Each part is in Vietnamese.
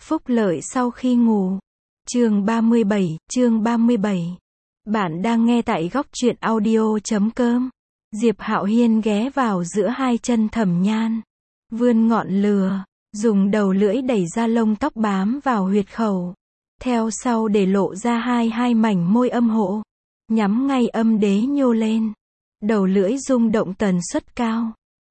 Phúc lợi sau khi ngủ. Chương 37. Bạn đang nghe tại góc truyện audio.com. Diệp Hạo Hiên ghé vào giữa hai chân Thẩm Nhan, vươn ngọn lửa, dùng đầu lưỡi đẩy ra lông tóc bám vào huyệt khẩu, theo sau để lộ ra hai mảnh môi âm hộ, nhắm ngay âm đế nhô lên. Đầu lưỡi rung động tần suất cao.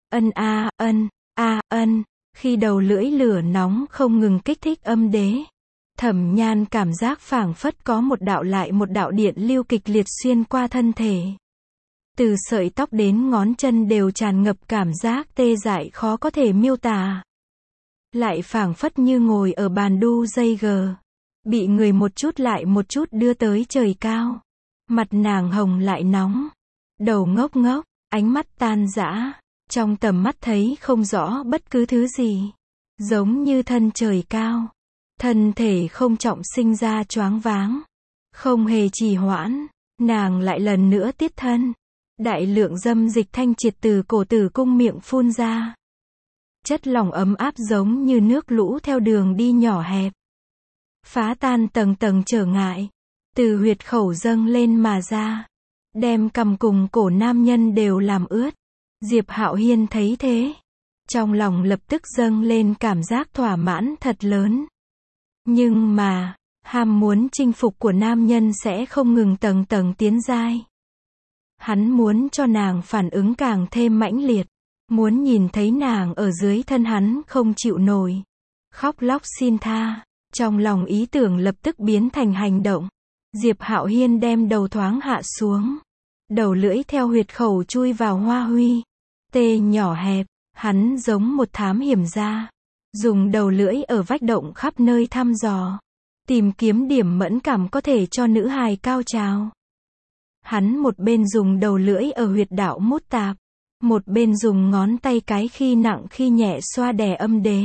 Ân. Khi đầu lưỡi lửa nóng không ngừng kích thích âm đế, Thẩm Nhan cảm giác phảng phất có một đạo lại một đạo điện lưu kịch liệt xuyên qua thân thể. Từ sợi tóc đến ngón chân đều tràn ngập cảm giác tê dại khó có thể miêu tả. Lại phảng phất như ngồi ở bàn đu dây gờ, bị người một chút lại một chút đưa tới trời cao. Mặt nàng hồng lại nóng, đầu ngốc ngốc, ánh mắt tan rã, trong tầm mắt thấy không rõ bất cứ thứ gì, giống như thân trời cao. Thân thể không trọng sinh ra choáng váng, không hề trì hoãn, nàng lại lần nữa tiết thân. Đại lượng dâm dịch thanh triệt từ cổ tử cung miệng phun ra. Chất lỏng ấm áp giống như nước lũ theo đường đi nhỏ hẹp, phá tan tầng tầng trở ngại, từ huyệt khẩu dâng lên mà ra, đem cằm cùng cổ nam nhân đều làm ướt. Diệp Hạo Hiên thấy thế, trong lòng lập tức dâng lên cảm giác thỏa mãn thật lớn. Nhưng mà, ham muốn chinh phục của nam nhân sẽ không ngừng tầng tầng tiến giai. Hắn muốn cho nàng phản ứng càng thêm mãnh liệt, muốn nhìn thấy nàng ở dưới thân hắn không chịu nổi, khóc lóc xin tha. Trong lòng ý tưởng lập tức biến thành hành động. Diệp Hạo Hiên đem đầu thoáng hạ xuống, đầu lưỡi theo huyệt khẩu chui vào hoa huy tê nhỏ hẹp. Hắn giống một thám hiểm gia, dùng đầu lưỡi ở vách động khắp nơi thăm dò, tìm kiếm điểm mẫn cảm có thể cho nữ hài cao trào. Hắn một bên dùng đầu lưỡi ở huyệt đạo mút tạp, một bên dùng ngón tay cái khi nặng khi nhẹ xoa đè âm đế.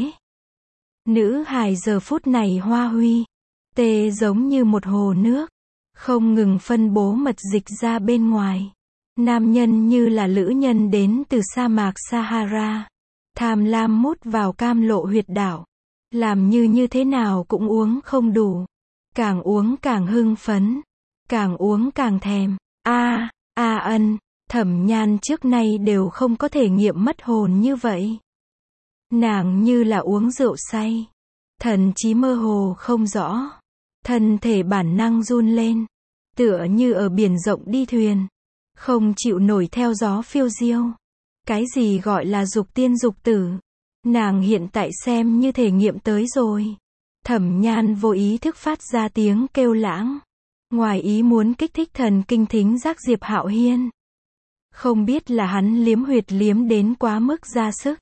Nữ hài giờ phút này hoa huy tê giống như một hồ nước, không ngừng phân bố mật dịch ra bên ngoài. Nam nhân như là lữ nhân đến từ sa mạc Sahara, tham lam mút vào cam lộ huyệt đạo, làm như thế nào cũng uống không đủ, càng uống càng hưng phấn, càng uống càng thèm. Thẩm Nhan trước nay đều không có thể nghiệm mất hồn như vậy. Nàng như là uống rượu say, thần trí mơ hồ không rõ, thân thể bản năng run lên, tựa như ở biển rộng đi thuyền, không chịu nổi theo gió phiêu diêu. Cái gì gọi là dục tiên dục tử, nàng hiện tại xem như thể nghiệm tới rồi. Thẩm Nhan vô ý thức phát ra tiếng kêu lãng, ngoài ý muốn kích thích thần kinh thính giác Diệp Hạo Hiên. Không biết là hắn liếm huyệt liếm đến quá mức ra sức,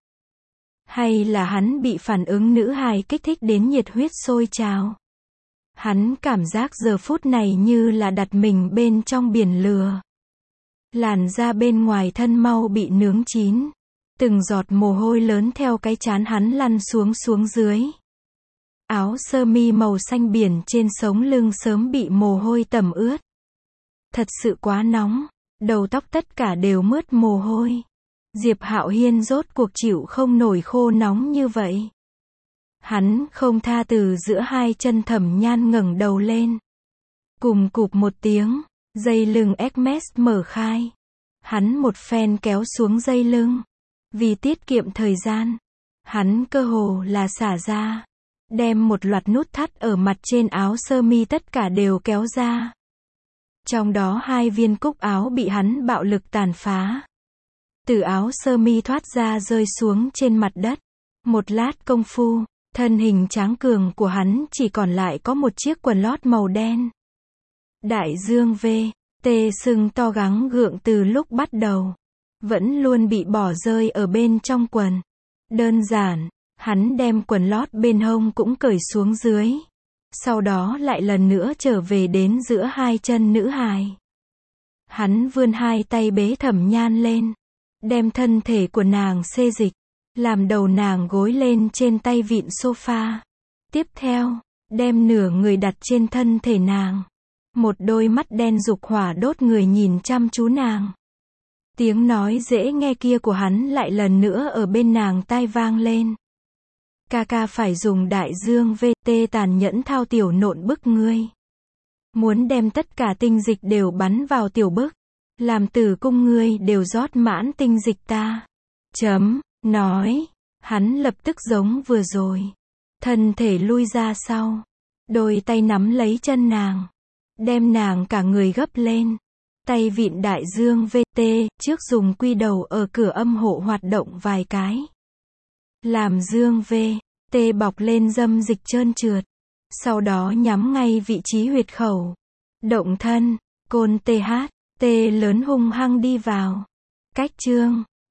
hay là hắn bị phản ứng nữ hài kích thích đến nhiệt huyết sôi trào. Hắn cảm giác giờ phút này như là đặt mình bên trong biển lửa. Làn da bên ngoài thân mau bị nướng chín, từng giọt mồ hôi lớn theo cái trán hắn lăn xuống dưới. Áo sơ mi màu xanh biển trên sống lưng sớm bị mồ hôi tẩm ướt. Thật sự quá nóng, đầu tóc tất cả đều mướt mồ hôi. Diệp Hạo Hiên rốt cuộc chịu không nổi khô nóng như vậy. Hắn không tha từ giữa hai chân Thẩm Nhan ngẩng đầu lên. Cùng cụp một tiếng, dây lưng Hermes mở khai. Hắn một phen kéo xuống dây lưng. Vì tiết kiệm thời gian, hắn cơ hồ là xả ra, đem một loạt nút thắt ở mặt trên áo sơ mi tất cả đều kéo ra. Trong đó 2 viên cúc áo bị hắn bạo lực tàn phá. Từ áo sơ mi thoát ra rơi xuống trên mặt đất. Một lát công phu, thân hình tráng cường của hắn chỉ còn lại có một chiếc quần lót màu đen. Đại dương V.T sưng to gắng gượng từ lúc bắt đầu, vẫn luôn bị bỏ rơi ở bên trong quần. Đơn giản, hắn đem quần lót bên hông cũng cởi xuống dưới. Sau đó lại lần nữa trở về đến giữa hai chân nữ hài. Hắn vươn 2 tay bế Thẩm Nhan lên, đem thân thể của nàng xê dịch, làm đầu nàng gối lên trên tay vịn sofa. Tiếp theo, đem nửa người đặt trên thân thể nàng. Một đôi mắt đen dục hỏa đốt người nhìn chăm chú nàng. Tiếng nói dễ nghe kia của hắn lại lần nữa ở bên nàng tai vang lên. ca phải dùng đại dương VT tàn nhẫn thao tiểu nộn bức ngươi. Muốn đem tất cả tinh dịch đều bắn vào tiểu bức. Làm tử cung ngươi đều rót mãn tinh dịch ta. Nói. Hắn lập tức giống vừa rồi. Thân thể lui ra sau. Đôi tay nắm lấy chân nàng. Đem nàng cả người gấp lên. Tay vịn đại dương VT, trước dùng quy đầu ở cửa âm hộ hoạt động vài cái. Làm dương VT bọc lên dâm dịch trơn trượt. Sau đó nhắm ngay vị trí huyệt khẩu. Động thân, côn TH, T lớn hung hăng đi vào. Cách chương